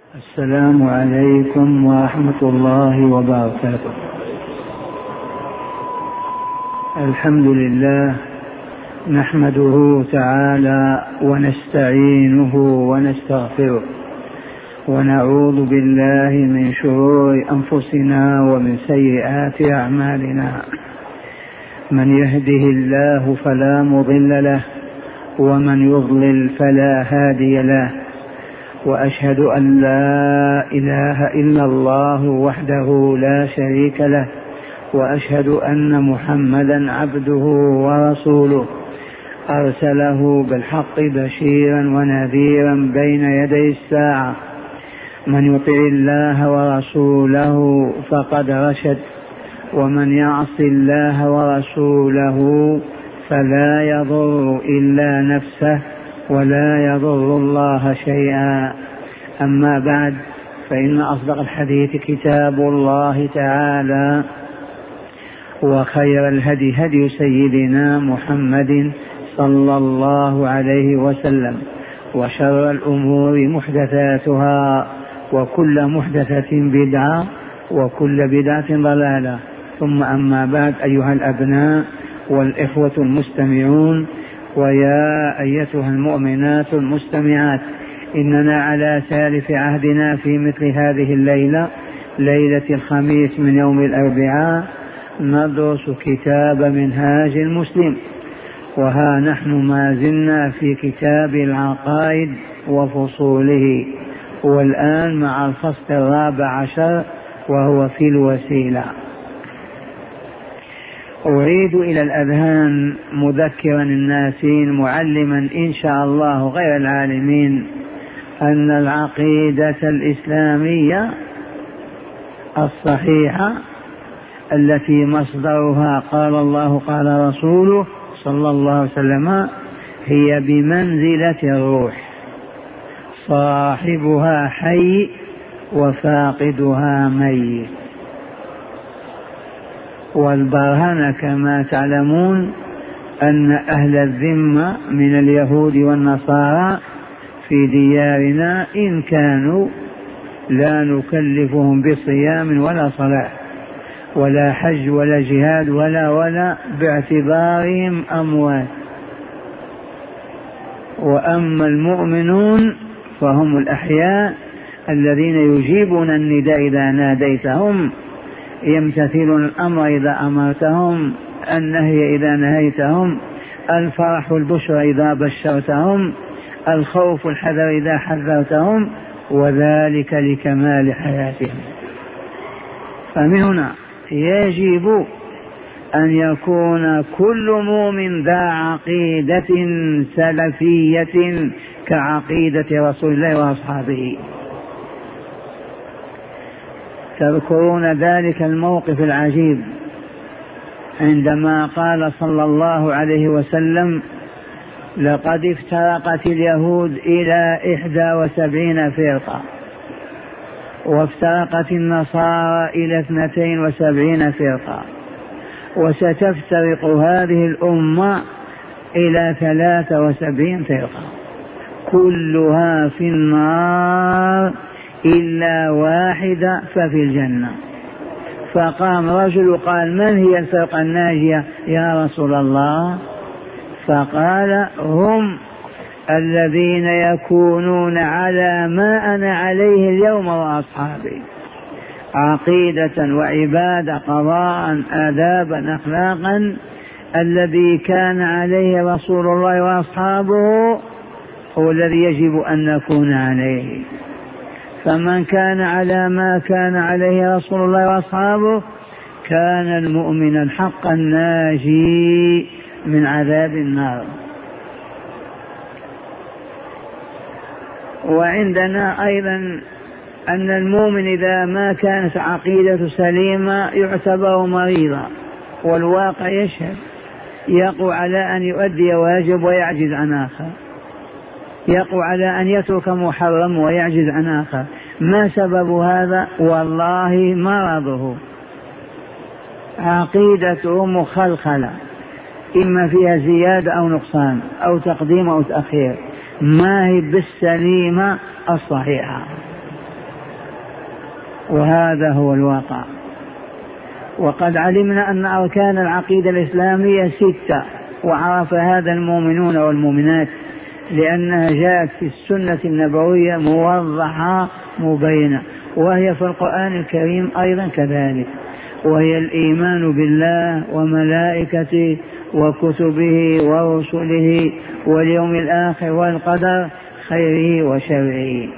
السلام عليكم ورحمة الله وبركاته. الحمد لله نحمده تعالى ونستعينه ونستغفره ونعوذ بالله من شرور أنفسنا ومن سيئات أعمالنا. من يهده الله فلا مضل له ومن يضلل فلا هادي له، وأشهد أن لا إله إلا الله وحده لا شريك له، وأشهد أن محمدا عبده ورسوله أرسله بالحق بشيرا ونذيرا بين يدي الساعة. من يطع الله ورسوله فقد رشد، ومن يعص الله ورسوله فلا يضر إلا نفسه ولا يضر الله شيئا. أما بعد، فإن أصدق الحديث كتاب الله تعالى، وخير الهدي هدي سيدنا محمد صلى الله عليه وسلم، وشر الأمور محدثاتها، وكل محدثة بدعة، وكل بدعة ضلالة. ثم أما بعد، أيها الأبناء والإخوة المستمعون، ويا أيتها المؤمنات المستمعات، إننا على سالف عهدنا في مثل هذه الليلة، ليلة الخميس من يوم الأربعاء، ندرس كتاب منهاج المسلم، وها نحن ما زلنا في كتاب العقائد وفصوله، والآن مع الفصل 14 وهو في الوسيلة. أريد إلى الأذهان مذكرا الناسين معلما إن شاء الله غير العالمين أن العقيدة الإسلامية الصحيحة التي مصدرها قال الله قال رسوله صلى الله عليه وسلم هي بمنزلة الروح، صاحبها حي وفاقدها ميت. والبرهنة كما تعلمون أن أهل الذمة من اليهود والنصارى في ديارنا إن كانوا لا نكلفهم بصيام ولا صلاة ولا حج ولا جهاد ولا باعتبارهم أموات. وأما المؤمنون فهم الأحياء الذين يجيبون النداء إذا ناديتهم، يمتثلون الأمر إذا أمرتهم، النهي إذا نهيتهم، الفرح والبشرى إذا بشرتهم، الخوف والحذر إذا حذرتهم، وذلك لكمال حياتهم. فمن هنا يجب أن يكون كل مؤمن ذا عقيدة سلفية كعقيدة رسول الله وأصحابه. تذكرون ذلك الموقف العجيب عندما قال صلى الله عليه وسلم: لقد افترقت اليهود إلى 71 فرقة، وافترقت النصارى إلى 72 فرقة، وستفترق هذه الأمة إلى 73 فرقة، كلها في النار إلا واحدة ففي الجنة. فقام رجل قال: من هي الفرقة الناجية يا رسول الله؟ فقال: هم الذين يكونون على ما أنا عليه اليوم وأصحابي، عقيدة وعبادة، قضاء، آدابا، أخلاقا، الذي كان عليه رسول الله وأصحابه هو الذي يجب أن نكون عليه. فمن كان على ما كان عليه رسول الله وأصحابه كان المؤمن الحق الناجي من عذاب النار. وعندنا أيضا أن المؤمن إذا ما كانت عقيدة سليمة يعتبر مريضا، والواقع يشهد، يقوى على أن يؤدي واجب ويعجز عن آخر، يقوى على أن يترك محرم ويعجز عن آخر. ما سبب هذا؟ والله مرضه، عقيدته مخلخلة، إما فيها زيادة أو نقصان أو تقديم أو تأخير، ما هي بالسليمة الصحيحة. وهذا هو الواقع. وقد علمنا أن أركان العقيدة الإسلامية 6، وعرف هذا المؤمنون والمؤمنات، لأنها جاءت في السنة النبوية موضحة مبينة، وهي في القرآن الكريم أيضا كذلك، وهي الإيمان بالله وملائكته وكتبه ورسله واليوم الآخر والقدر خيره وشره.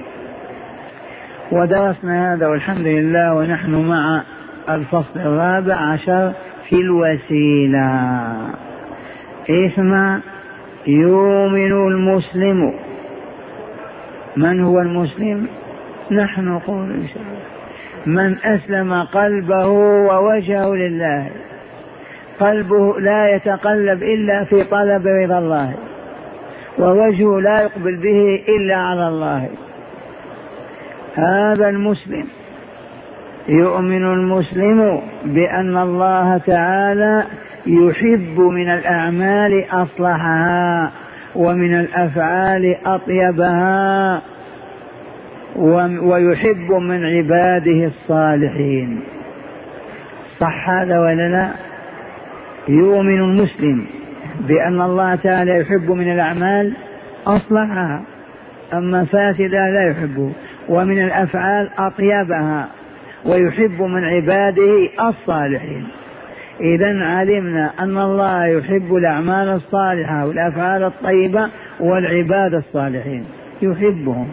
ودرسنا هذا والحمد لله، ونحن مع الفصل 14 في الوسيلة. اسمع: يؤمن المسلم. من هو المسلم؟ نحن نقول إن شاء الله من أسلم قلبه ووجهه لله، قلبه لا يتقلب إلا في طلب رضا الله، ووجهه لا يقبل به إلا على الله، هذا المسلم. يؤمن المسلم بأن الله تعالى يحب من الأعمال أصلحها، ومن الأفعال أطيبها، ويحب من عباده الصالحين. صح هذا ولا لا؟ يؤمن المسلم بأن الله تعالى يحب من الأعمال أصلحها، أما فاسدة لا يحبه، ومن الأفعال أطيبها، ويحب من عباده الصالحين. إذن علمنا أن الله يحب الأعمال الصالحة والأفعال الطيبة والعباد الصالحين، يحبهم.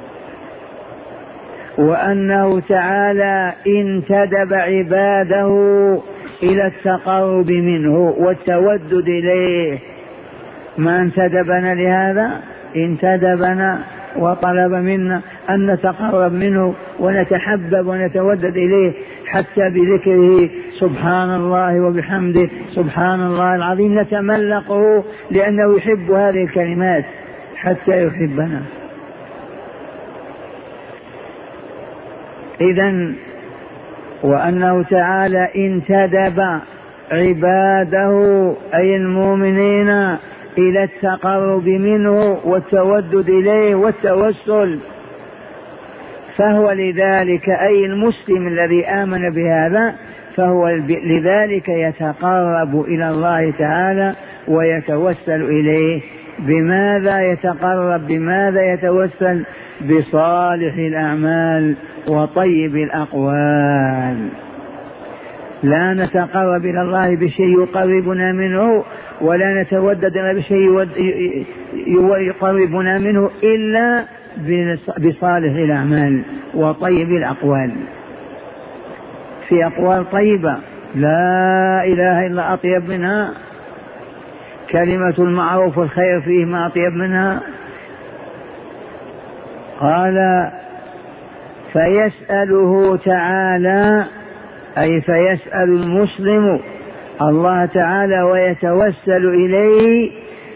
وأنه تعالى انتدب عباده إلى التقرب منه والتودد إليه. ما انتدبنا لهذا؟ انتدبنا وطلب منا أن نتقرب منه ونتحبب ونتودد إليه، حتى بذكره سبحان الله وبحمده سبحان الله العظيم نتملقه، لأنه يحب هذه الكلمات حتى يحبنا. إذن وأنه تعالى انتدب عباده أي المؤمنين إلى التقرب منه والتودد إليه والتوسل، فهو لذلك أي المسلم الذي آمن بهذا فهو لذلك يتقرب إلى الله تعالى ويتوسل إليه. بماذا يتقرب؟ بماذا يتوسل؟ بصالح الأعمال وطيب الأقوال. لا نتقرب إلى الله بشيء يقربنا منه، ولا نتودد بشيء يقربنا منه إلا بصالح الأعمال وطيب الأقوال. في أقوال طيبة لا إله إلا أطيب منها، كلمة المعروف والخير فيه ما أطيب منها. قال فيسأله تعالى أي فيسأل المسلم الله تعالى ويتوسل إليه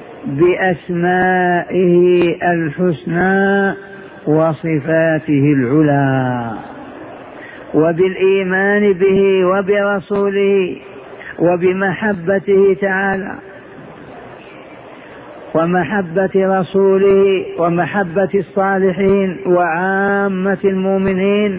بأسمائه الحسنى وصفاته العلى، وبالإيمان به وبرسوله وبمحبته تعالى ومحبة رسوله ومحبة الصالحين وعامة المؤمنين.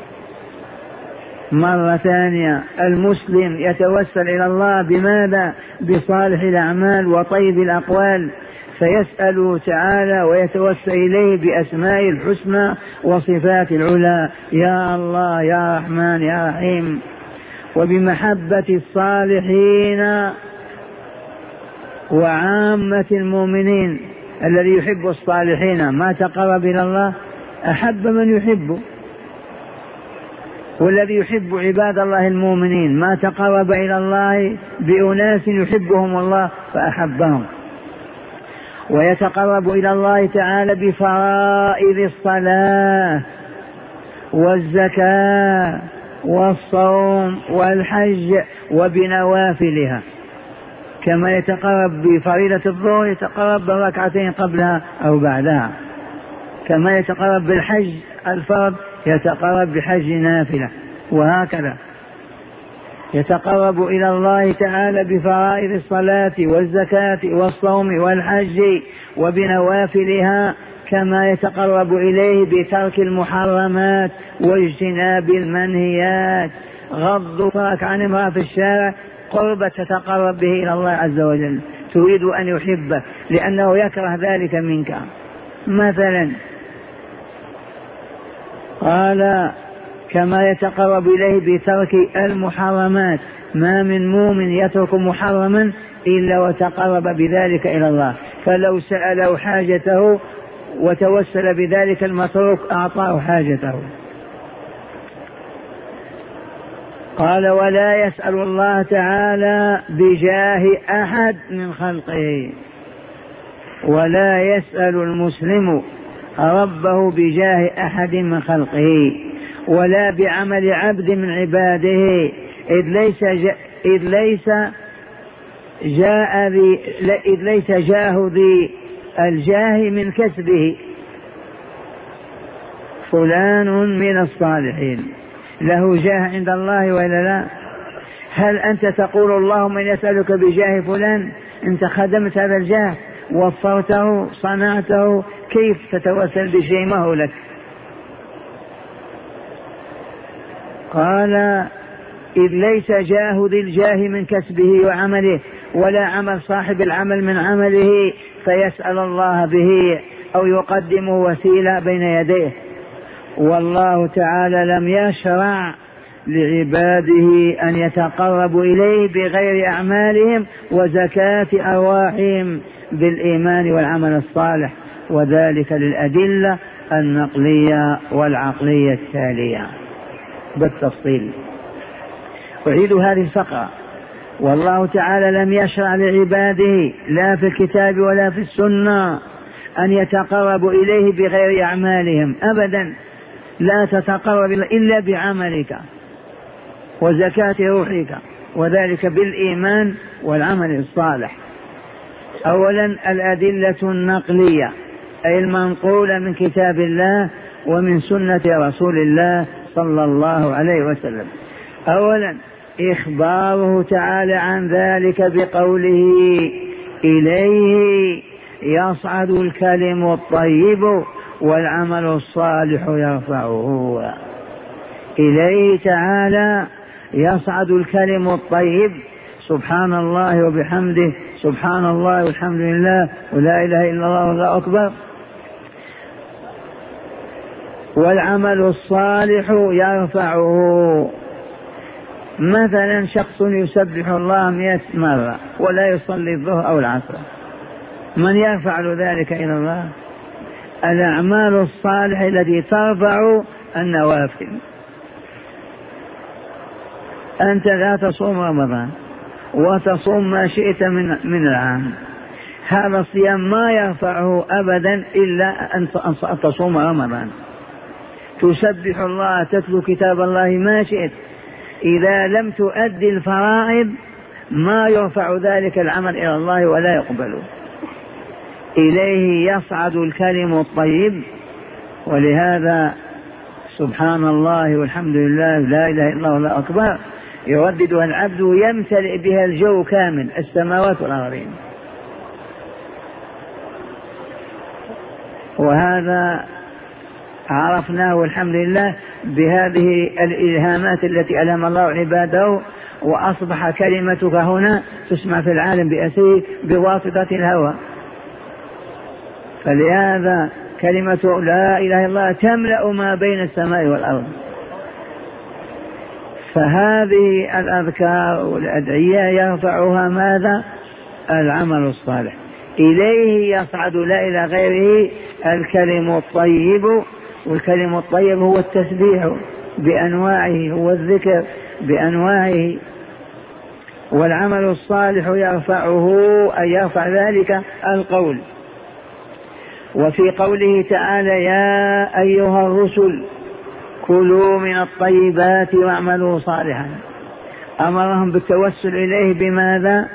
مرة ثانية المسلم يتوسل إلى الله بماذا؟ بصالح الأعمال وطيب الأقوال، فيسأل تعالى ويتوسل إليه بأسماء الحسنى وصفات العلى، يا الله يا رحمن يا رحيم، وبمحبة الصالحين وعامة المؤمنين. الذي يحب الصالحين ما تقرب إلى الله، أحب من يحبه، والذي يحب عباد الله المؤمنين ما تقرب إلى الله بأناس يحبهم الله فأحبهم. ويتقرب إلى الله تعالى بفرائض الصلاة والزكاة والصوم والحج وبنوافلها، كما يتقرب بفريضة الظهر يتقرب بركعتين قبلها أو بعدها، كما يتقرب بالحج الفرض يتقرب بحج نافلة، وهكذا يتقرب إلى الله تعالى بفرائض الصلاة والزكاة والصوم والحج وبنوافلها، كما يتقرب إليه بترك المحرمات واجتناب المنهيات. غض بصرك عن امرأة في الشارع قربة تتقرب به إلى الله عز وجل، تريد أن يحبه لأنه يكره ذلك منك مثلا. قال كما يتقرب إليه بترك المحرمات، ما من مؤمن يترك محرما إلا وتقرب بذلك إلى الله، فلو سأله حاجته وتوسل بذلك المتروك أعطاه حاجته. قال ولا يسأل الله تعالى بجاه أحد من خلقه، ولا يسأل المسلم ربه بجاه أحد من خلقه ولا بعمل عبد من عباده، إذ ليس جاه ذي الجاه من كسبه. فلان من الصالحين له جاه عند الله ولا لا؟ هل أنت تقول اللهم إني أسألك بجاه فلان؟ أنت خدمت هذا الجاه، وفرته، صنعته، كيف تتوسل بشيء ما هو لك؟ قال إذ ليس جاه ذي الجاه من كسبه وعمله ولا عمل صاحب العمل من عمله فيسأل الله به أو يقدمه وسيلة بين يديه. والله تعالى لم يشرع لعباده أن يتقربوا إليه بغير أعمالهم وزكاة أرواحهم بالإيمان والعمل الصالح، وذلك للأدلة النقلية والعقلية التالية بالتفصيل. أعيد هذه الفقرة. والله تعالى لم يشرع لعباده لا في الكتاب ولا في السنة أن يتقربوا إليه بغير أعمالهم أبدا، لا تتقرب إلا بعملك وزكاة روحك، وذلك بالإيمان والعمل الصالح. أولا الأدلة النقلية أي المنقولة من كتاب الله ومن سنة رسول الله صلى الله عليه وسلم. أولا إخباره تعالى عن ذلك بقوله إليه يصعد الكلم الطيب والعمل الصالح يرفعه. إليه تعالى يصعد الكلم الطيب، سبحان الله وبحمده، سبحان الله والحمد لله ولا إله إلا الله والله أكبر. والعمل الصالح يرفعه. مثلا شخص يسبح الله 100 مرة ولا يصلي الظهر أو العصر، من يرفع ذلك إلى الله؟ الأعمال الصالحة التي ترفع النوافل. أنت لا تصوم رمضان وتصوم ما شئت من العام، هذا الصيام ما يرفعه أبدا إلا أن تصوم رمضان. تسبح الله، تتلو كتاب الله ما شئت، إذا لم تؤدي الفرائض ما يرفع ذلك العمل إلى الله ولا يقبله. إليه يصعد الكلم الطيب، ولهذا سبحان الله والحمد لله لا إله إلا الله والله أكبر يرددها العبد يمتلئ بها الجو كامل، السماوات والأرضين. وهذا عرفناه والحمد لله بهذه الإلهامات التي ألهم الله عباده، وأصبح كلمتك هنا تسمع في العالم بأسره بواسطة الهوى. فلهذا كلمة لا إله إلا الله تملأ ما بين السماء والأرض. فهذه الأذكار والأدعية يرفعها ماذا؟ العمل الصالح. إليه يصعد لا إلى غيره الكلم الطيب، والكلم الطيب هو التسبيح بأنواعه، هو الذكر بأنواعه. والعمل الصالح يرفعه أي يرفع ذلك القول. وفي قوله تعالى يا أيها الرسل كلوا من الطيبات واعملوا صالحا، أمرهم بالتوسل إليه بماذا؟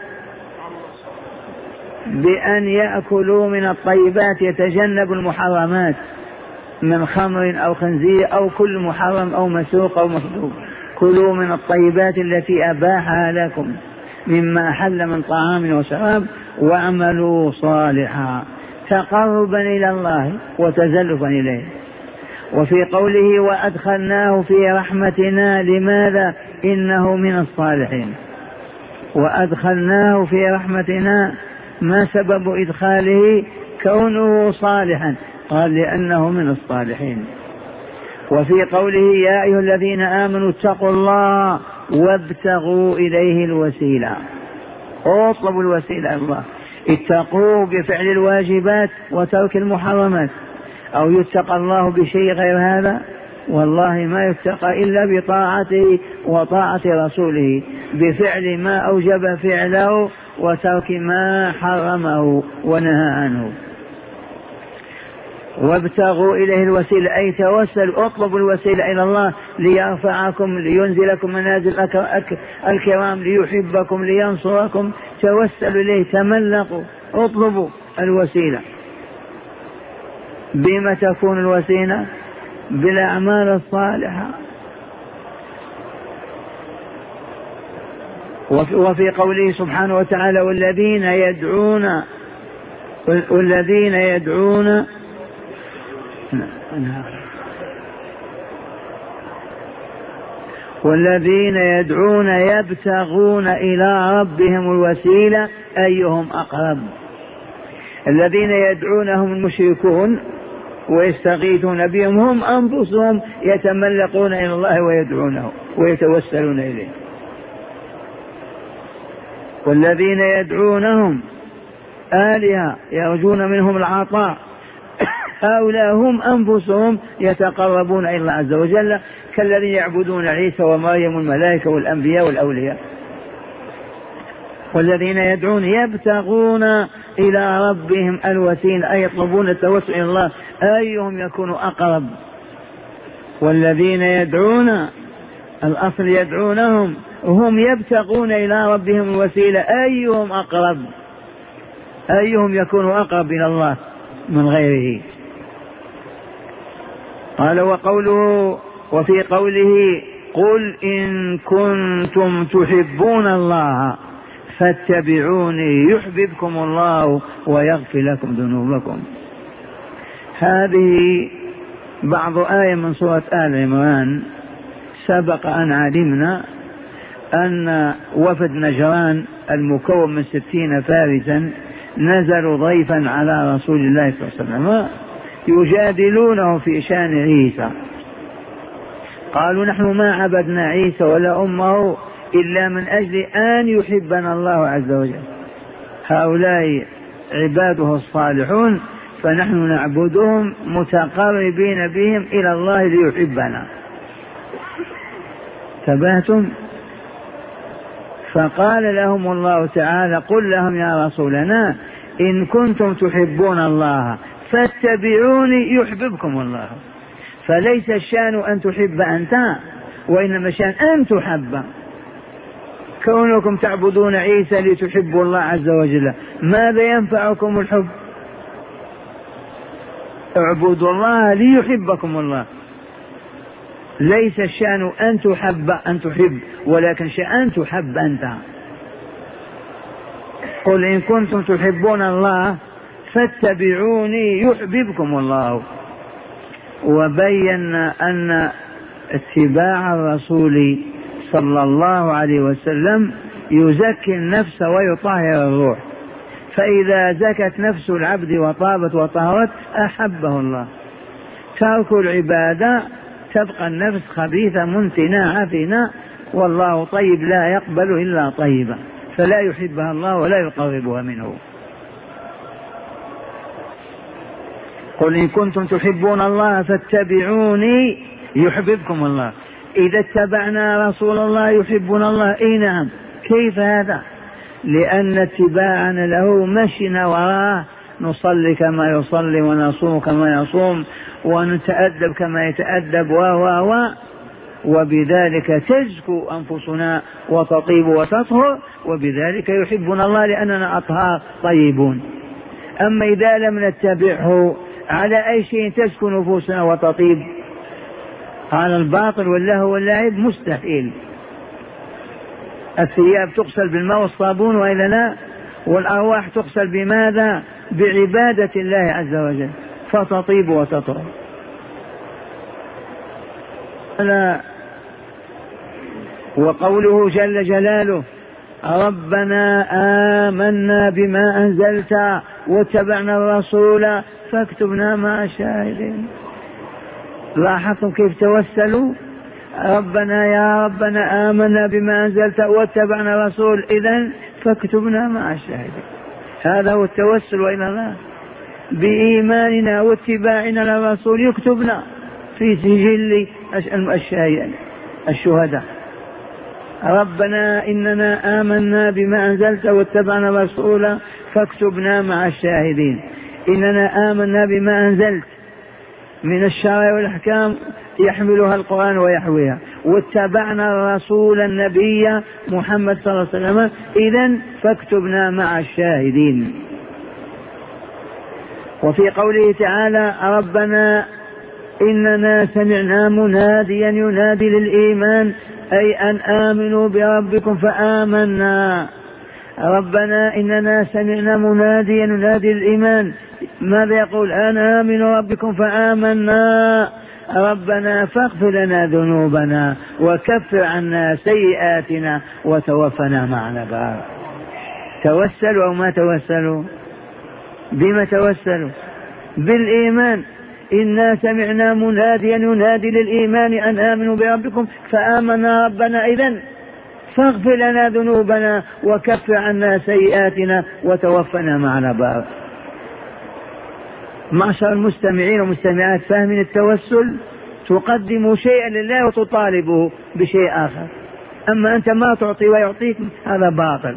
بأن يأكلوا من الطيبات، يتجنبوا المحرمات من خمر أو خنزير أو كل محرم أو مسوق أو مصدوق. كلوا من الطيبات التي أباحها لكم مما أحل من طعام وشراب واعملوا صالحا. تقربا إلى الله وتزلفا إليه. وفي قوله وأدخلناه في رحمتنا، لماذا؟ إنه من الصالحين. وأدخلناه في رحمتنا، ما سبب إدخاله؟ كونه صالحا، قال لأنه من الصالحين. وفي قوله يا أيها الذين آمنوا اتقوا الله وابتغوا إليه الوسيلة، اطلبوا الوسيلة الله، اتقوا بفعل الواجبات وترك المحرمات. أو يتقى الله بشيء غير هذا؟ والله ما يتقى إلا بطاعته وطاعة رسوله، بفعل ما أوجب فعله وترك ما حرمه ونهى عنه. وابتغوا إليه الوسيلة أي توسلوا، اطلبوا الوسيلة إلى الله ليرفعكم، لينزلكم منازل الكرام، ليحبكم، لينصركم. توسلوا إليه، تملقوا، اطلبوا الوسيلة. بما تكون الوسيلة؟ بالأعمال الصالحة. وفي قوله سبحانه وتعالى والذين يدعون يبتغون إلى ربهم الوسيلة أيهم أقرب. الذين يدعونهم المشركون ويستغيثون بهم هم أنفسهم يتملقون إلى الله ويدعونه ويتوسلون إليه. والذين يدعونهم آلهة يرجون منهم العطاء، هؤلاء هم أنفسهم يتقربون إلى الله عز وجل، كالذين يعبدون عيسى ومريم والملائكة والأنبياء والأولياء. والذين يدعون يبتغون إلى ربهم الوسيلة أي يطلبون التوسل إلى الله أيهم يكون أقرب. والذين يدعون، الأصل يدعونهم، هم يبتغون إلى ربهم الوسيلة أيهم أقرب، أيهم يكون أقرب إلى الله من غيره. قال وفي قوله قل إن كنتم تحبون الله فاتبعوني يحببكم الله ويغفر لكم ذنوبكم. هذه بعض آية من سورة آل عمران. سبق أن علمنا أن وفد نجران المكون من 60 فارسا نزلوا ضيفا على رسول الله صلى الله عليه وسلم يجادلونه في شأن عيسى. قالوا نحن ما عبدنا عيسى ولا أمه إلا من أجل أن يحبنا الله عز وجل، هؤلاء عباده الصالحون فنحن نعبدهم متقربين بهم إلى الله ليحبنا. تبهتم؟ فقال لهم الله تعالى قل لهم يا رسولنا إن كنتم تحبون الله فاتبعوني يحببكم الله. فليس الشأن أن تحب أنت، وإنما الشأن أن تحب. كونكم تعبدون عيسى لتحبوا الله عز وجل، ماذا ينفعكم الحب؟ اعبدوا الله ليحبكم الله. ليس الشأن أن تحب، ولكن شأن تحب أنت. قل إن كنتم تحبون الله فاتبعوني يحببكم الله. وبين أن اتباع الرسول صلى الله عليه وسلم يزكي النفس ويطهر الروح، فإذا زكت نفس العبد وطابت وطهرت أحبه الله. ترك العبادة تبقى النفس خبيثة منتنة عفنة، والله طيب لا يقبل إلا طيبا، فلا يحبها الله ولا يقربها منه. قل إن كنتم تحبون الله فاتبعوني يحببكم الله. إذا اتبعنا رسول الله يحبنا الله. إيه نعم. كيف هذا؟ لأن اتباعنا له مشينا وراءه، نصلي كما يصلي ونصوم كما يصوم ونتأدب كما يتأدب وبذلك تزكو أنفسنا وتطيب وتطهر، وبذلك يحبنا الله لأننا أطهار طيبون. أما إذا لم نتبعه على أي شيء تزكو نفوسنا وتطيب؟ على الباطل واللهو واللعب مستحيل. الثياب تغسل بالماء والصابون وإلا لا؟ والأرواح تغسل بماذا؟ بعبادة الله عز وجل فتطيب وتطهر. وقوله جل جلاله ربنا آمنا بما أنزلت واتبعنا الرسول فاكتبنا مع الشاهدين. لاحظتم كيف توسلوا؟ ربنا يا ربنا آمنا بما أنزلت واتبعنا الرسول إذن فاكتبنا مع الشاهدين. هذا هو التوسل وإلى الله، بإيماننا واتباعنا للرسول يكتبنا في سجل الشهداء. ربنا إننا آمنا بما أنزلت واتبعنا الرسول فاكتبنا مع الشاهدين. إننا آمنا بما أنزلت من الشرع والأحكام يحملها القرآن ويحويها، واتبعنا الرسول النبي محمد صلى الله عليه وسلم إذن فاكتبنا مع الشاهدين. وفي قوله تعالى ربنا إننا سمعنا مناديا ينادي للإيمان أي أن آمنوا بربكم فآمنا. ربنا إننا سمعنا مناديا ينادي للإيمان، ماذا يقول؟ أن آمنوا ربكم فآمنا. ربنا فاغفر لنا ذنوبنا وكفر عنا سيئاتنا وتوفنا مع الأبرار. توسلوا أو ما توسلوا؟ بما توسلوا؟ بالإيمان. إنا سمعنا مناديا ينادي للإيمان أن آمنوا بربكم فآمنا ربنا إذن فاغفر لنا ذنوبنا وكفر عنا سيئاتنا وتوفنا مع الأبرار. معشر المستمعين والمستمعات، فاهمين التوسل؟ تقدم شيئا لله وتطالبه بشيء آخر، أما أنت ما تعطي ويعطيك هذا باطل.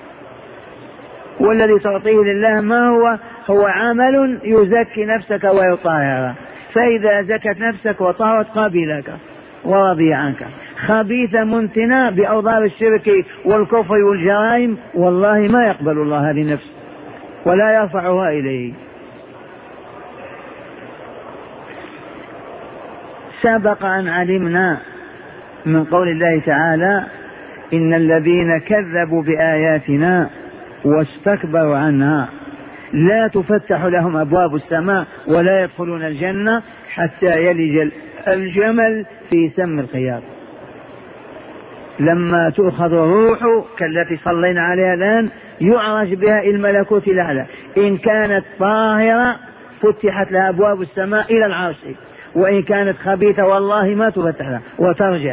والذي تعطيه لله ما هو عمل يزكي نفسك ويطهرها، فإذا زكت نفسك وطهرت قبلك ورضي عنك. خبيثة منتنة بأوضار الشرك والكفر والجرائم والله ما يقبل الله هذه النفس ولا يرفعها إليه. سبق أن علمنا من قول الله تعالى إن الذين كذبوا بآياتنا واستكبروا عنها لا تفتح لهم أبواب السماء ولا يدخلون الجنة حتى يلج الجمل في سم الخياط. لما تؤخذ الروح كالتي صلينا عليها الآن يعرج بها إلى الملكوت الأعلى، إن كانت طاهرة فتحت لها أبواب السماء إلى العرش، وإن كانت خبيثة والله ما تفتح لها وترجع.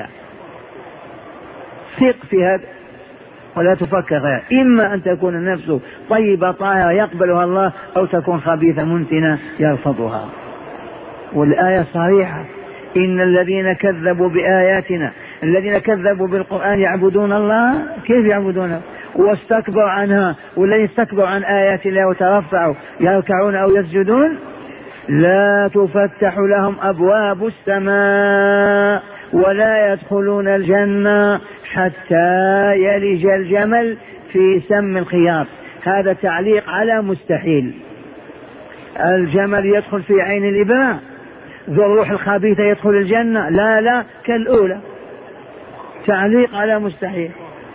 ثق في هذا ولا تفكر غير، إما أن تكون النفس طيبة طاهرة يقبلها الله، أو تكون خبيثة منتنة يرفضها. والآية صريحة إن الذين كذبوا بآياتنا، الذين كذبوا بالقرآن يعبدون الله كيف يعبدونه واستكبروا عنها، والذين استكبروا عن آيات الله وترفعوا يركعون أو يسجدون لا تفتح لهم أبواب السماء ولا يدخلون الجنة حتى يلج الجمل في سم الخياط. هذا تعليق على مستحيل. الجمل يدخل في عين الإبرة، ذو الروح الخبيثة يدخل الجنة؟ لا كالأولى. تعليق على مستحيل.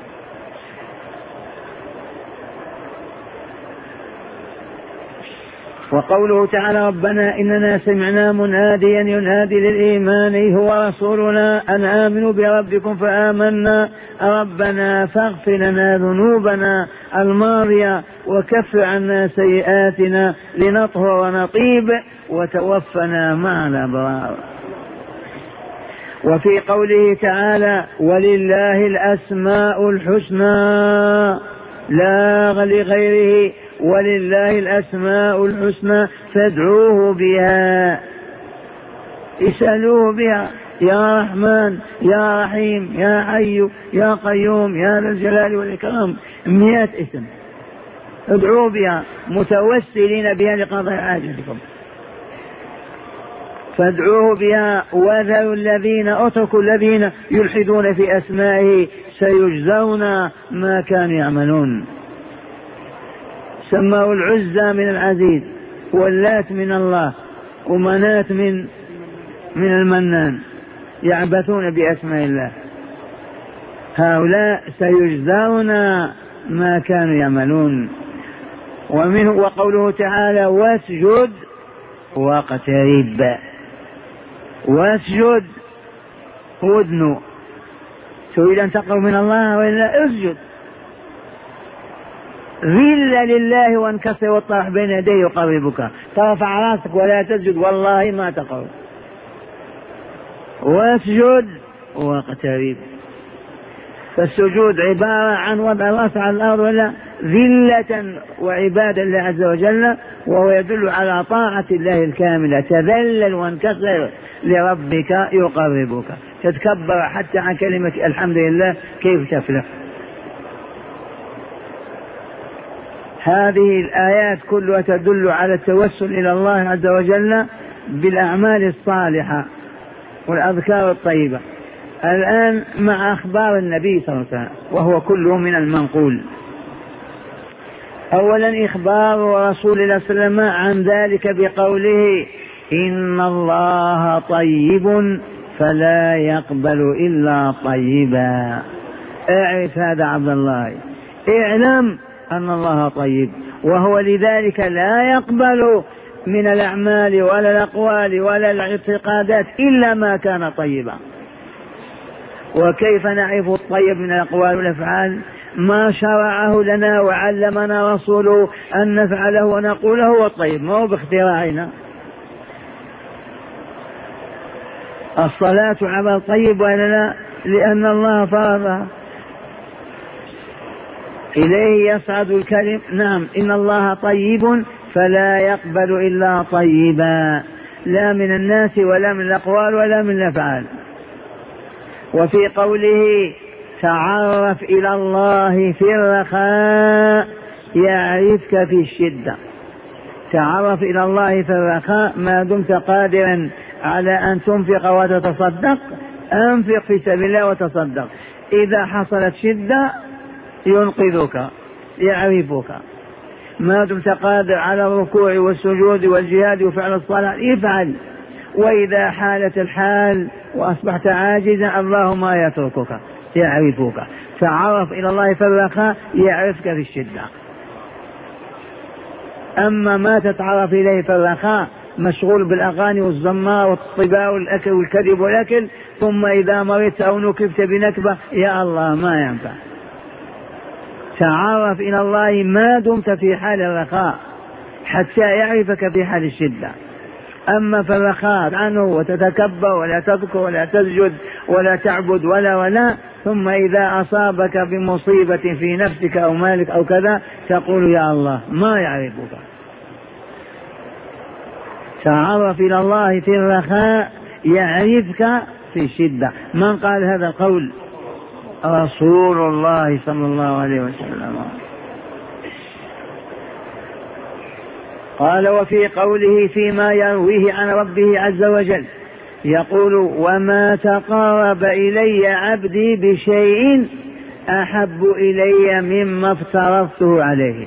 وقوله تعالى ربنا إننا سمعنا مناديا ينادي للإيمان هو رسولنا أن آمنوا بربكم فآمنا ربنا فاغفر لنا ذنوبنا الماضية وكفر عنا سيئاتنا لنطهر ونطيب وتوفنا مع الأبرار. وفي قوله تعالى ولله الأسماء الحسنى لا لغيره، ولله الأسماء الحسنى فادعوه بها، اسألوه بها، يا رحمن يا رحيم يا حي يا قيوم يا ذا الجلال والإكرام، 100 اسم ادعوه بها متوسلين بها لقضاء حاجتكم. فادعوه بها وذروا الذين اتركوا الذين يلحدون في أسمائه سيجزون ما كانوا يعملون. سماه العزى من العزيز، واللات من الله، ومنات من المنان، يعبثون بأسماء الله. هؤلاء سيجزون ما كانوا يعملون. ومنه وقوله تعالى واسجد واقترب. واسجد ودنو، تريد أن تقرب من الله وإلا اسجد، ذل لله وانكسر واطرح بين يديه يقربك، ترفع راسك ولا تسجد والله ما تقرب. واسجد واقترب. فالسجود عبارة عن وضع الرأس على الأرض ولا ذلة وعبادة لله عز وجل، وهو يدل على طاعة الله الكاملة. تذلل وانكسر لربك يقربك، تتكبر حتى عن كلمة الحمد لله كيف تفلح. هذه الآيات كلها تدل على التوسل إلى الله عز وجل بالأعمال الصالحة والأذكار الطيبة. الآن مع أخبار النبي صلى الله عليه وسلم وهو كله من المنقول. أولا إخبار رسول الله صلى الله عليه وسلم عن ذلك بقوله إن الله طيب فلا يقبل إلا طيبا. اعرف هذا عبد الله، اعلم أن الله طيب، وهو لذلك لا يقبل من الأعمال ولا الأقوال ولا الاعتقادات إلا ما كان طيبا. وكيف نعرف الطيب من الأقوال والأفعال؟ ما شرعه لنا وعلمنا رسوله أن نفعله ونقوله هو الطيب، ما هو باختراعنا. الصلاة عمل طيب ولا لا؟ لأن الله فرضها، إليه يصعد الكلم. نعم، إن الله طيب فلا يقبل إلا طيبا، لا من الناس ولا من الأقوال ولا من الأفعال. وفي قوله تعرف إلى الله في الرخاء يعرفك في الشدة. تعرف إلى الله في الرخاء، ما دمت قادرا على أن تنفق وتتصدق أنفق في سبيل الله وتصدق. إذا حصلت شدة ينقذك يعرفك. ما دمت قادر على الركوع والسجود والجهاد وفعل الصلاة افعل. وإذا حالت الحال وأصبحت عاجزا الله ما يتركك يعرفك. تعرف إلى الله في الرخاء يعرفك في الشدة. أما ما تتعرف إليه في الرخاء مشغول بالأغاني والزمار والطباء والأكل والكذب والأكل، ثم إذا مرضت أو نكبت بنكبة يا الله ما ينفع. تعرف إلى الله ما دمت في حال الرخاء حتى يعرفك في حال الشدة. أما في الرخاء عنه وتتكبر ولا تذكر ولا تسجد ولا تعبد ولا ثم إذا أصابك بمصيبة في نفسك أو مالك أو كذا تقول يا الله ما يعرفك. تعرف إلى الله في الرخاء يعرفك في الشدة. من قال هذا القول؟ رسول الله صلى الله عليه وسلم. قال وفي قوله فيما يرويه عن ربه عز وجل يقول وما تقرب إلي عبدي بشيء أحب إلي مما افترضته عليه.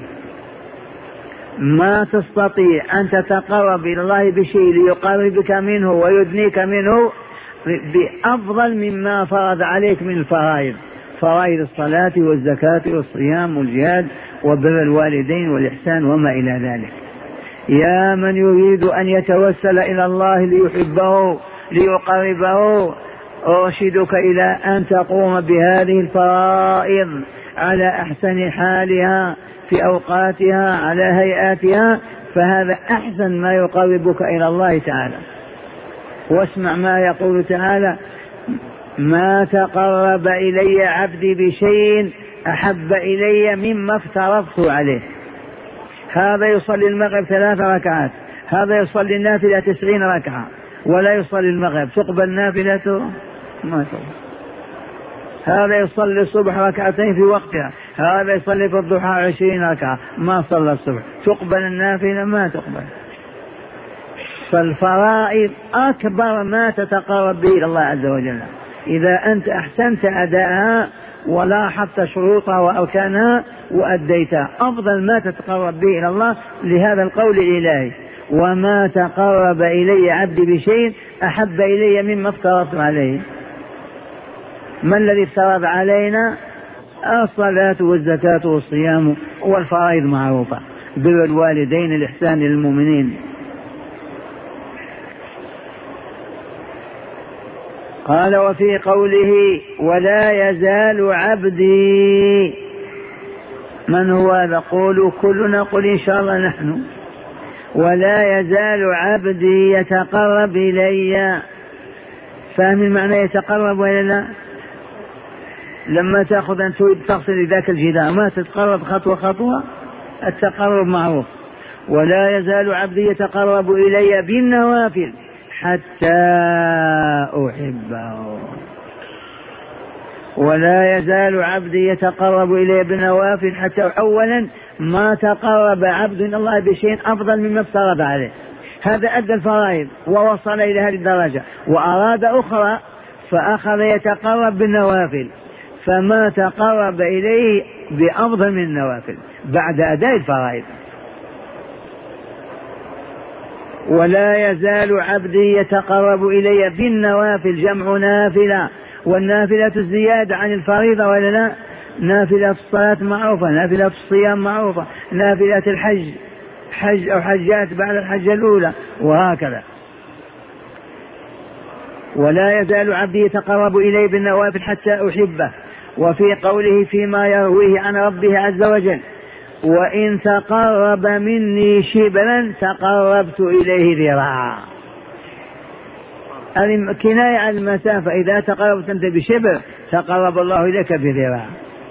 ما تستطيع أن تتقرب إلى الله بشيء ليقربك منه ويدنيك منه بأفضل مما فرض عليك من الفرائض، فرائض الصلاة والزكاة والصيام والجهاد وبر الوالدين والإحسان وما إلى ذلك. يا من يريد أن يتوسل إلى الله ليحبه ليقربه أرشدك إلى أن تقوم بهذه الفرائض على أحسن حالها في أوقاتها على هيئاتها، فهذا أحسن ما يقربك إلى الله تعالى. واسمع ما يقول تعالى ما تقرب إلي عبدي بشيء أحب إلي مما افترضته عليه. هذا يصلي المغرب 3 ركعات، هذا يصلي النافلة 90 ركعة ولا يصلي المغرب، تقبل نافلته؟ ما تقبل. هذا يصلي الصبح 2 ركعات في وقتها، هذا يصلي في الضحى 20 ركعة ما صلى الصبح، تقبل النافلة؟ ما تقبل. فالفرائض أكبر ما تتقرب به إلى الله عز وجل. إذا أنت أحسنت أداءها ولاحظت شروطها وأركانها وأديتها أفضل ما تتقرب به إلى الله. لهذا القول الإلهي وما تقرب إلي عبدي بشيء أحب إلي مما افترضت عليه. ما الذي افترض علينا؟ الصلاة والزكاة والصيام والفرائض معروفة. بر الوالدين، الإحسان للمؤمنين. قال وفي قوله ولا يزال عبدي، من هو هذا؟ قولوا كلنا، قل إن شاء الله نحن. ولا يزال عبدي يتقرب إلي، فاهم المعنى يتقرب ولا لا؟ لما تأخذ أن تريد تغسل ذاك الجدار ما تتقرب خطوة خطوة، التقرب معروف. ولا يزال عبدي يتقرب إلي بالنوافل حتى أحبه. ولا يزال عبدي يتقرب إلي بالنوافل حتى. أولا ما تقرب عبد إلى الله بشيء أفضل مما افترض عليه، هذا أدى الفرائض ووصل إلى هذه الدرجة، وأراد أخرى فأخذ يتقرب بالنوافل، فما تقرب إليه بأفضل من النوافل بعد أداء الفرائض. ولا يزال عبدي يتقرب إلي بالنوافل، جمع نافلة، والنافلة الزيادة عن الفريضة ولا لا؟ نافلة الصلاة معروفة، نافلة الصيام معروفة، نافلة الحج، حج أو حجات بعد الحجة الأولى، وهكذا. ولا يزال عبدي يتقرب إلي بالنوافل حتى أحبه. وفي قوله فيما يرويه عن ربه عز وجل وإن تقرب مني شبرا تقربت إليه ذراعا، كناية عن المسافة، إذا تقربت أنت بشبر تقرب الله إليك بذراع.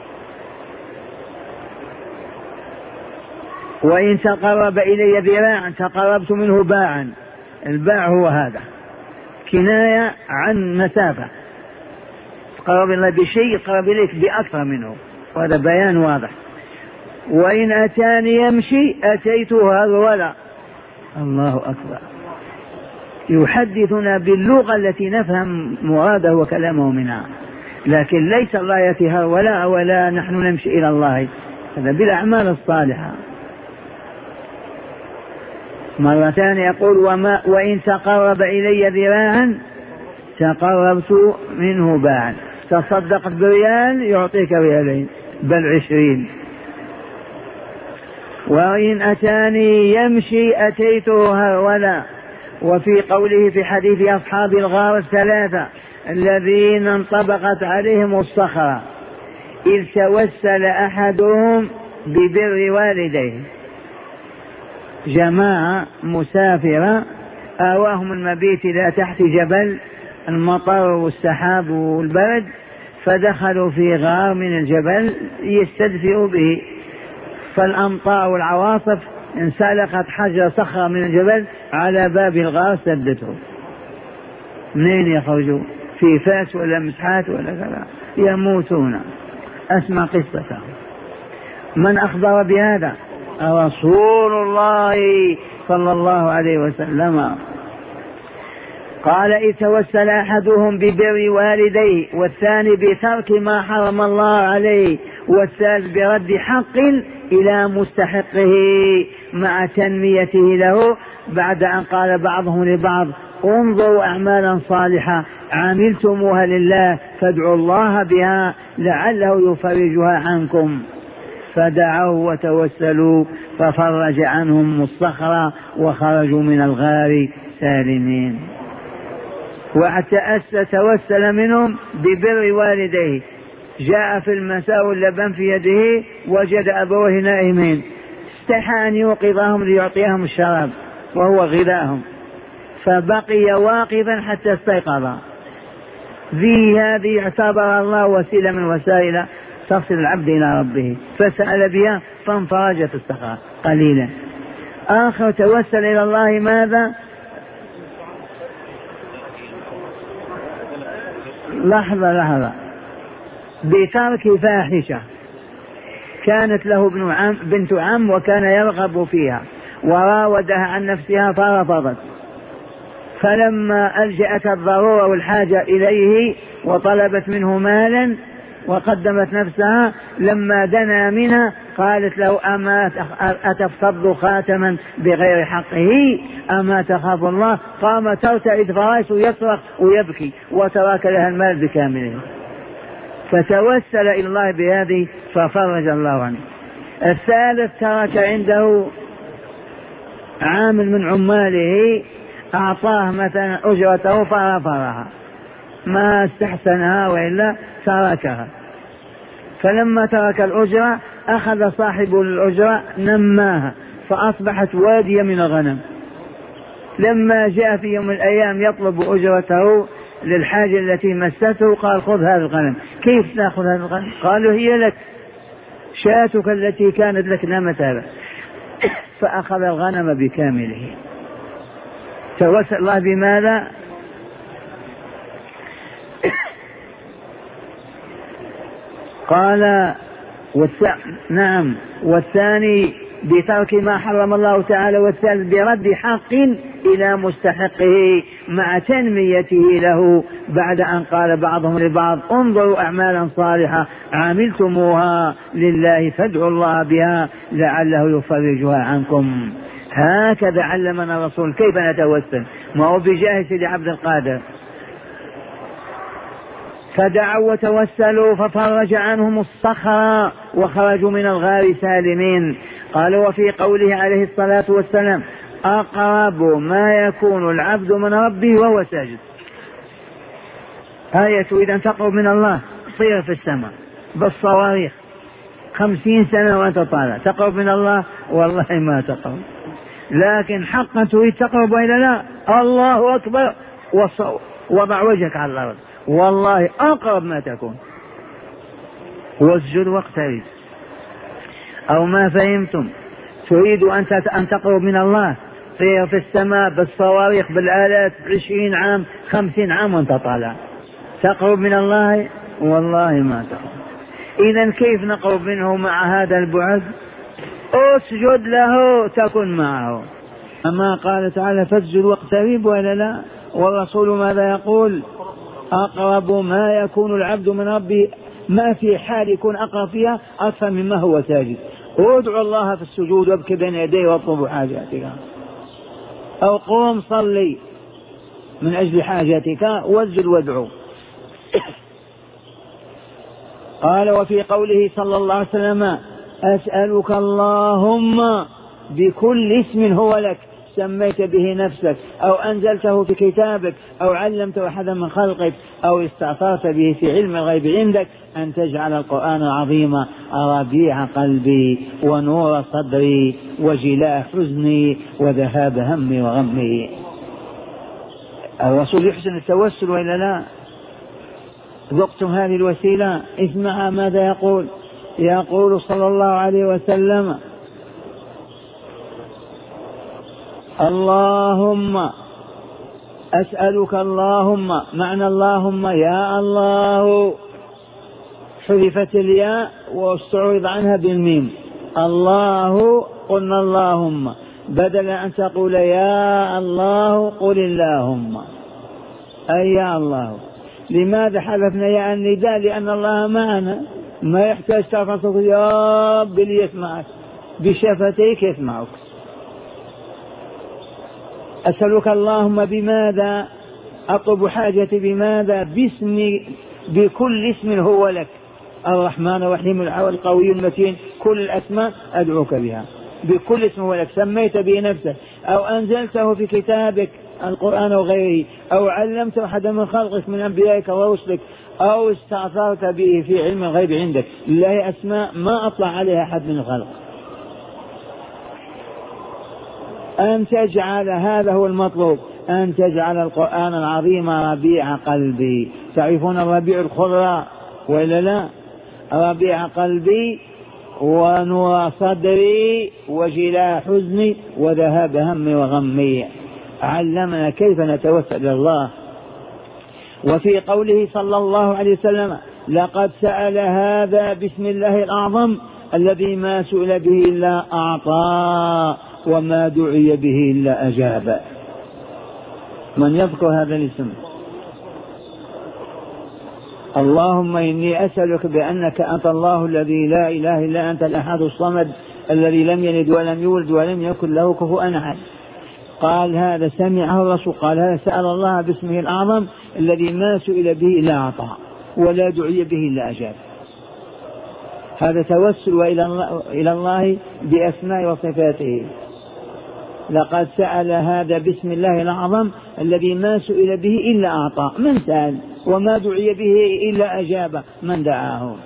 وإن تقرب إلي ذراعا تقربت منه باعا، الباع هو هذا، كناية عن مسافة، تقرب الله بشيء يقرب إليك بأكثر منه، وهذا بيان واضح. وإن أتاني يمشي أتيته هرولا، الله أكبر، يحدثنا باللغة التي نفهم مراده وكلامه منها، لكن ليس الله يأتي هرولا ولا نحن نمشي إلى الله، هذا بالأعمال الصالحة. مرة ثانية يقول وإن تقرب إلي ذراعا تقربت منه باعا، تصدقت بريال يعطيك ريالين بل 20. وإن أتاني يمشي أتيته هرولا. وفي قوله في حديث أصحاب الغار الثلاثة الذين انطبقت عليهم الصخرة إذ توسل أحدهم ببر والديه، جماعة مسافرة آواهم المبيت إلى تحت جبل، المطر والسحاب والبرد، فدخلوا في غار من الجبل يستدفئوا به، فالأمطار والعواصف انسلقت حجر صخرة من الجبل على باب الغار سدته. منين يخرجوا؟ في فاس ولا مسحات ولا كذا، يموتون. أسمع قصتهم. من أخبر بهذا؟ رسول الله صلى الله عليه وسلم. قال إذ توسل أحدهم ببر والديه، والثاني بترك ما حرم الله عليه، والثالث برد حق إلى مستحقه مع تنميته له، بعد أن قال بعضهم لبعض انظروا أعمالا صالحة عملتموها لله فادعوا الله بها لعله يفرجها عنكم، فدعوا وتوسلوا ففرج عنهم الصخرة وخرجوا من الغار سالمين. وحتى توسل منهم ببر والديه، جاء في المساء واللبن في يده وجد أبويه نائمين، استحى أن يوقظهم ليعطيهم الشراب وهو غذاهم، فبقي واقظا حتى استيقظ. هذه اعتبر الله وسيلة من وسائل تصل العبد إلى ربه، فسأل بها فانفرجت الصخرة قليلا. آخر توسل إلى الله ماذا؟ لحظة، بترك فاحشة كانت له بنت عم وكان يرغب فيها، وراودها عن نفسها فرفضت، فلما ألجأت الضرورة والحاجة إليه وطلبت منه مالا وقدمت نفسها، لما دنا منها قالت له أما أتفتض خاتما بغير حقه أما تخاف الله؟ قام ترتعد فراسه يصرخ ويبكي وترك لها المال بكامله، فتوسل إلى الله بهذه ففرج الله عنه. الثالث ترك عنده عامل من عماله أعطاه مثلا أجرته فرفرها، ما استحسنها وإلا تركها، فلما ترك الأجرة أخذ صاحب الأجرة نماها فأصبحت وادية من الغنم. لما جاء في يوم من الأيام يطلب أجرته للحاجة التي مسته قال خذ هذا الغنم. كيف تأخذ هذا الغنم؟ قالوا هي لك، شاتك التي كانت لك نامت هذا. فأخذ الغنم بكامله. توسل الله بماذا؟ قال نعم، والثاني بترك ما حرم الله تعالى، والثالث برد حق إلى مستحقه مع تنميته له بعد أن قال بعضهم لبعض انظروا أعمالا صالحة عملتموها لله فادعوا الله بها لعله يفرجها عنكم. هكذا علمنا الرسول كيف نتوسل، ما هو بجاه سيدي عبد القادر. فدعوا وتوسلوا ففرج عنهم الصخر وخرجوا من الغار سالمين. قال وفي قوله عليه الصلاة والسلام أقرب ما يكون العبد من ربه وهو ساجد. آية إذا تقرب من الله طير في السماء بالصواريخ 50 سنة وأنت طالع تقرب من الله، والله ما تقرب. لكن حقا تريد تقرب إلى لا، الله أكبر وضع وجهك على الأرض، والله أقرب ما تكون. واسجد واقترب. أو ما فهمتم؟ تريد أن تقرب من الله طير في السماء بالصواريخ بالآلات 20 عام 50 عام وانت طالع تقرب من الله، والله ما تقرب. إذن كيف نقرب منه مع هذا البعد؟ اسجد له تكن معه. أما قال تعالى فاسجد واقترب ولا لا؟ والرسول ماذا يقول؟ أقرب ما يكون العبد من ربه، ما في حال يكون أقرب فيها أكثر مما هو ساجد. ادعو الله في السجود وابكي بين يديه واطلب حاجاتك، أو قوم صلي من أجل حاجاتك واسجد وادعو. قال وفي قوله صلى الله عليه وسلم أسألك اللهم بكل اسم هو لك سميت به نفسك أو أنزلته في كتابك أو علمته أحدا من خلقك أو استعطرت به في علم الغيب عندك أن تجعل القرآن العظيم ربيع قلبي ونور صدري وجلاء حزني وذهاب همي وغمي. الرسول يحسن التوسل وإلا لا؟ ذقتم هذه الوسيلة؟ اسمع ماذا يقول. يقول صلى الله عليه وسلم اللهم أسألك، اللهم معنى اللهم يا الله حذفت الياء واستعوض عنها بالميم. الله قلنا اللهم، بدل أن تقول يا الله قل اللهم، أي يا الله. لماذا حذفنا يا النداء؟ لأن الله معنا، ما يحتاج ترفع صوتك يا رب ليسمعك، بشفتيك يسمعك. أسألك اللهم بماذا؟ أطلب حاجتي بماذا؟ باسمي، بكل اسم هو لك، الرحمن الرحيم القوي المتين، كل الأسماء أدعوك بها، بكل اسم هو لك سميت به نفسك أو أنزلته في كتابك القرآن وغيره أو علمت أحدا من خلقك من أنبيائك ورسلك أو استعثرت به في علم الغيب عندك. لله أسماء ما أطلع عليها أحد من الخلق. أن تجعل، هذا هو المطلوب، أن تجعل القرآن العظيم ربيع قلبي. تعرفون الربيع الخضراء وإلا لا؟ ربيع قلبي ونور صدري وجلاء حزني وذهاب همي وغمي. علمنا كيف نتوسل إلى الله. وفي قوله صلى الله عليه وسلم لقد سأل هذا باسم الله الأعظم الذي ما سئل به إلا أعطى وما دعي به إلا أجاب. من يذكر هذا الاسم؟ اللهم إني أسألك بأنك أنت الله الذي لا إله إلا أنت الأحد الصمد الذي لم يلد ولم يولد ولم يكن له كفوا أحد. قال هذا سمعه الرسول، قال هذا سأل الله باسمه الأعظم الذي ما سئل به إلا أعطى ولا دعي به إلا أجاب. هذا توسل إلى الله بأسماء وصفاته. لقد سأل هذا باسم الله الأعظم الذي ما سئل به إلا أعطى. من سأل؟ وما دعي به إلا أجاب من دعاه.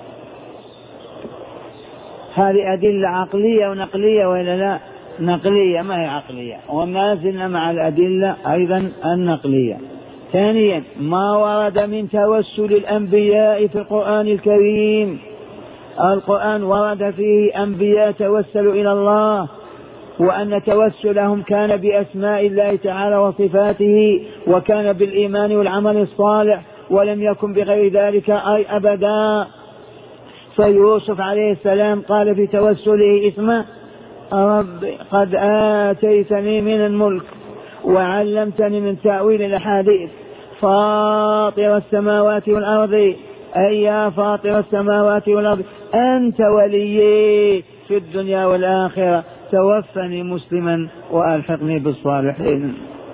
هذه أدلة عقلية ونقلية وإلا لا؟ نقلية ما هي عقلية، وما زلنا مع الأدلة أيضا النقلية. ثانيا ما ورد من توسل الأنبياء في القرآن الكريم. القرآن ورد فيه أنبياء توسلوا إلى الله، وأن توسلهم كان بأسماء الله تعالى وصفاته، وكان بالإيمان والعمل الصالح، ولم يكن بغير ذلك أي أبدا. فيوسف عليه السلام قال في توسله اسمه: رب قد آتيتني من الملك وعلمتني من تأويل الأحاديث فاطر السماوات والأرض، أي يا فاطر السماوات والأرض أنت وليي في الدنيا والآخرة، توفني مسلما وألحقني بالصالحين.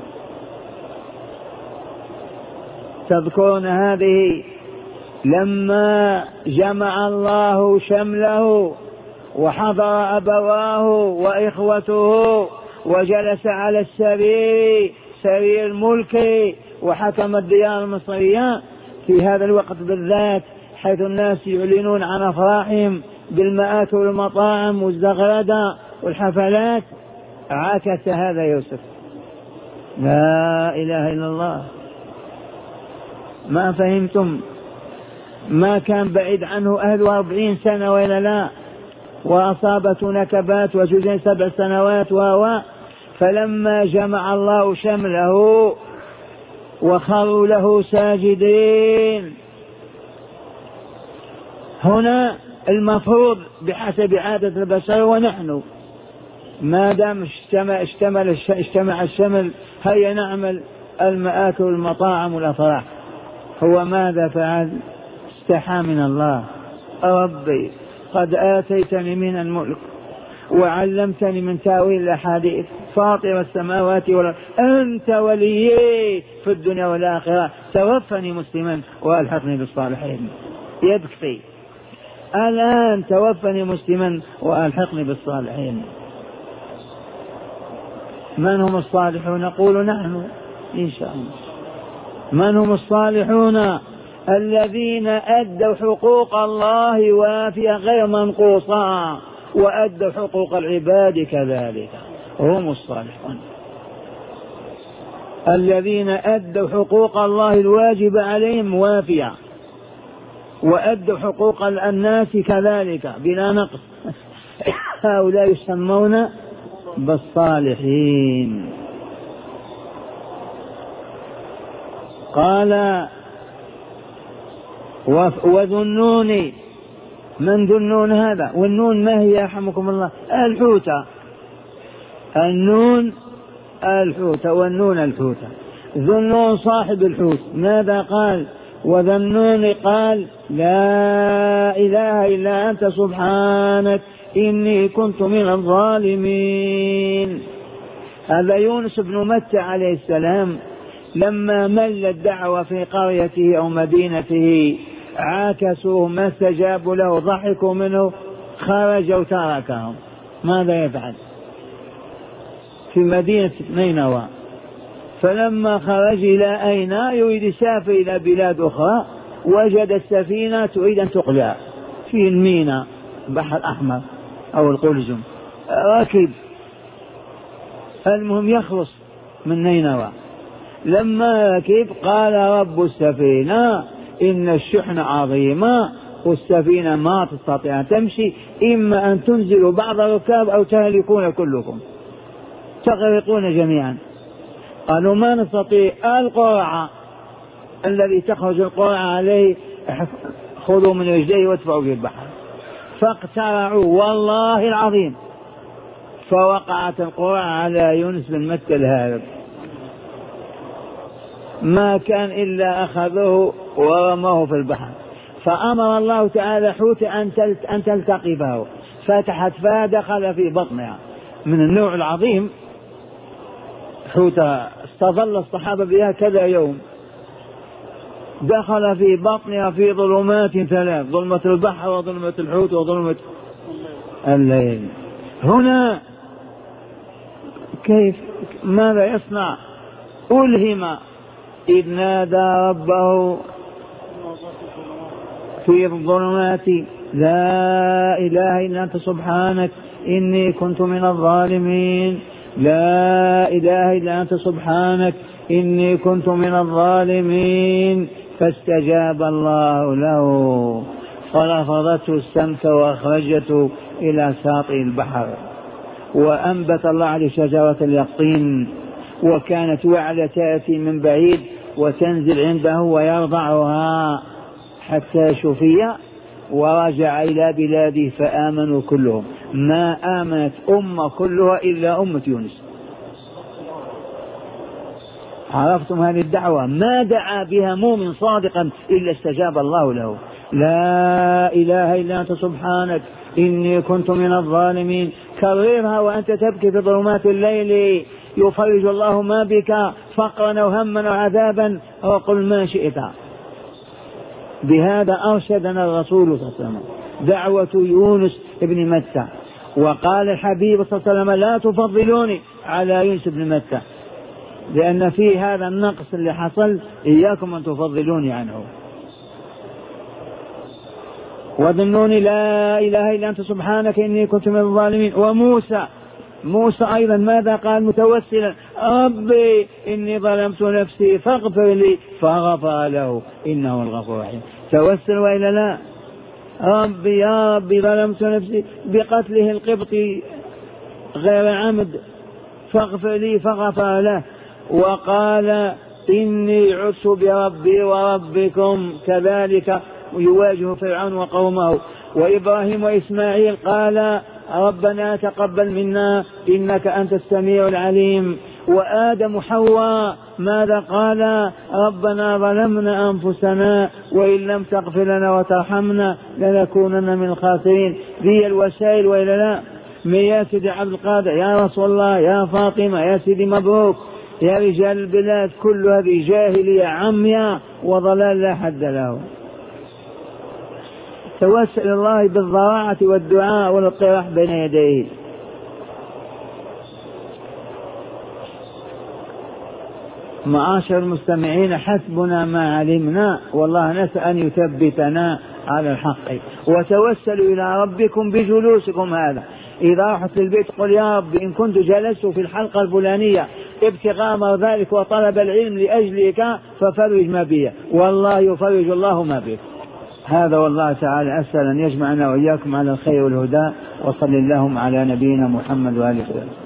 تذكرون هذه لما جمع الله شمله وحضر أبواه وإخوته وجلس على السرير، سرير الملك، وحكم الديار المصرية في هذا الوقت بالذات، حيث الناس يعلنون عن أفراحهم بالمآكل والمطاعم والزغردة والحفلات. عكس هذا يوسف. لا إله إلا الله. ما فهمتم؟ ما كان بعيد عنه أهل 40 سنة وإلا لا، وأصابته نكبات وجزء 7 سنوات فلما جمع الله شمله وخروا له ساجدين. هنا المفروض بحسب عادة البشر ونحن ما دام اجتمع الشمل هيا نعمل المآكل والمطاعم والأفراح. هو ماذا فعل؟ استحى من الله. ربي قد آتيتني من الملك وعلمتني من تأويل الأحاديث فاطر السماوات والأرض أنت وليي في الدنيا والآخرة، توفني مسلما وألحقني بالصالحين. يكفي الآن، توفني مسلما وألحقني بالصالحين. من هم الصالحون؟ نقول نحن إن شاء الله. من هم الصالحون؟ الذين أدوا حقوق الله وافية غير منقوصة، وأدوا حقوق العباد كذلك، هم الصالحون. الذين أدوا حقوق الله الواجب عليهم وافية، وأدوا حقوق الناس كذلك بلا نقص، هؤلاء يسمون بالصالحين. قال وذنون. من ذنون هذا؟ والنون ما هي يرحمكم الله؟ الحوتة. النون الحوتة والنون الحوتة. ذنون صاحب الحوت ماذا قال؟ وذنون قال لا إله إلا أنت سبحانك إني كنت من الظالمين. هذا يونس بن متى عليه السلام لما مل الدعوة في قريته أو مدينته عاكسوه، ما استجابوا له، ضحكوا منه، خرج وتركهم. ماذا يفعل؟ في مدينة نينوى. فلما خرج إلى أين يريد يسافر إلى بلاد أخرى، وجد السفينة تريد أن تقلع في الميناء البحر الأحمر أو القلزم، ركب. المهم يخلص من نينوى. لما ركب قال رب السفينة إن الشحن عظيمة والسفينة ما تستطيع أن تمشي، إما أن تنزلوا بعض الركاب أو تهلكون كلكم، تغرقون جميعا. قالوا ما نستطيع. القرعة الذي تخرج القرعة عليه خذوا من رجليه وادفعوا في البحر. فاقترعوا والله العظيم، فوقعت القرعة على يونس بن متى الهارب. ما كان إلا أخذوه ورموه في البحر. فأمر الله تعالى حوت أن تلتقفه، فتحت فدخل في بطنها من النوع العظيم. حوتة استظل الصحابة بها كذا يوم، دخل في بطنها في ظلمات 3: ظلمة البحر وظلمة الحوت وظلمة الليل. هنا كيف ماذا يصنع؟ ألهم إذ نادى ربه في الظلمات لا إله إلا أنت سبحانك إني كنت من الظالمين، لا إله إلا أنت سبحانك إني كنت من الظالمين، فاستجاب الله له فرفضته السمك وأخرجته إلى شاطئ البحر، وأنبت الله عليه شجرة اليقطين، وكانت وعلة تأتي من بعيد وتنزل عنده ويرضعها حتى شفي ورجع إلى بلاده فآمنوا كلهم. ما آمنت أمة كلها إلا أمة يونس. عرفتم هذه الدعوة؟ ما دعا بها مؤمن صادقا إلا استجاب الله له. لا إله إلا أنت سبحانك إني كنت من الظالمين. كررها وأنت تبكي في ظلمات الليل، يفرج الله ما بك فقرا وهما وعذابا، وقل ما شئت. بهذا أرشدنا الرسول صلى الله عليه وسلم، دعوة يونس ابن متى. وقال الحبيب صلى الله عليه وسلم لا تفضلوني على يونس بن متى، لأن فيه هذا النقص اللي حصل، إياكم أن تفضلوني عنه. وظنوني لا إله إلا أنت سبحانك إني كنت من الظالمين. وموسى أيضا ماذا قال متوسلا؟ ربي إني ظلمت نفسي فاغفر لي فغفر له إنه الغفور الرحيم. توسل وإلا لا؟ ربي يا ربي ظلمت نفسي بقتله القبطي غير عمد فاغفر لي فغفر له. وقال إني عدت بربي وربكم، كذلك يواجه فرعون وقومه. وإبراهيم وإسماعيل قال ربنا تقبل منا إنك أنت السميع العليم. وآدم حواء ماذا قال؟ ربنا ظلمنا أنفسنا وإن لم تغفر لنا وترحمنا لنكونن من الخاسرين. ذي الوسائل وإلا لا؟ من يا سيدي عبد القادر، يا رسول الله، يا فاطمة، يا سيدي مبروك، يا رجال البلاد، كل هذه جاهلية عمياء وضلال لا حد له. توسل الله بالضراعة والدعاء والاقتراح بين يديه. معاشر المستمعين، حسبنا ما علمنا، والله نسأل أن يثبتنا على الحق. وتوسلوا إلى ربكم بجلوسكم هذا. إذا رحت للبيت قل يا رب إن كنت جلست في الحلقة الفلانية ابتغاء مرضاتك وطلب العلم لأجلك ففرج ما بي، والله يفرج الله ما بك. هذا والله تعالى أسأل أن يجمعنا وإياكم على الخير والهدى. وصل اللهم على نبينا محمد وآله وسلم.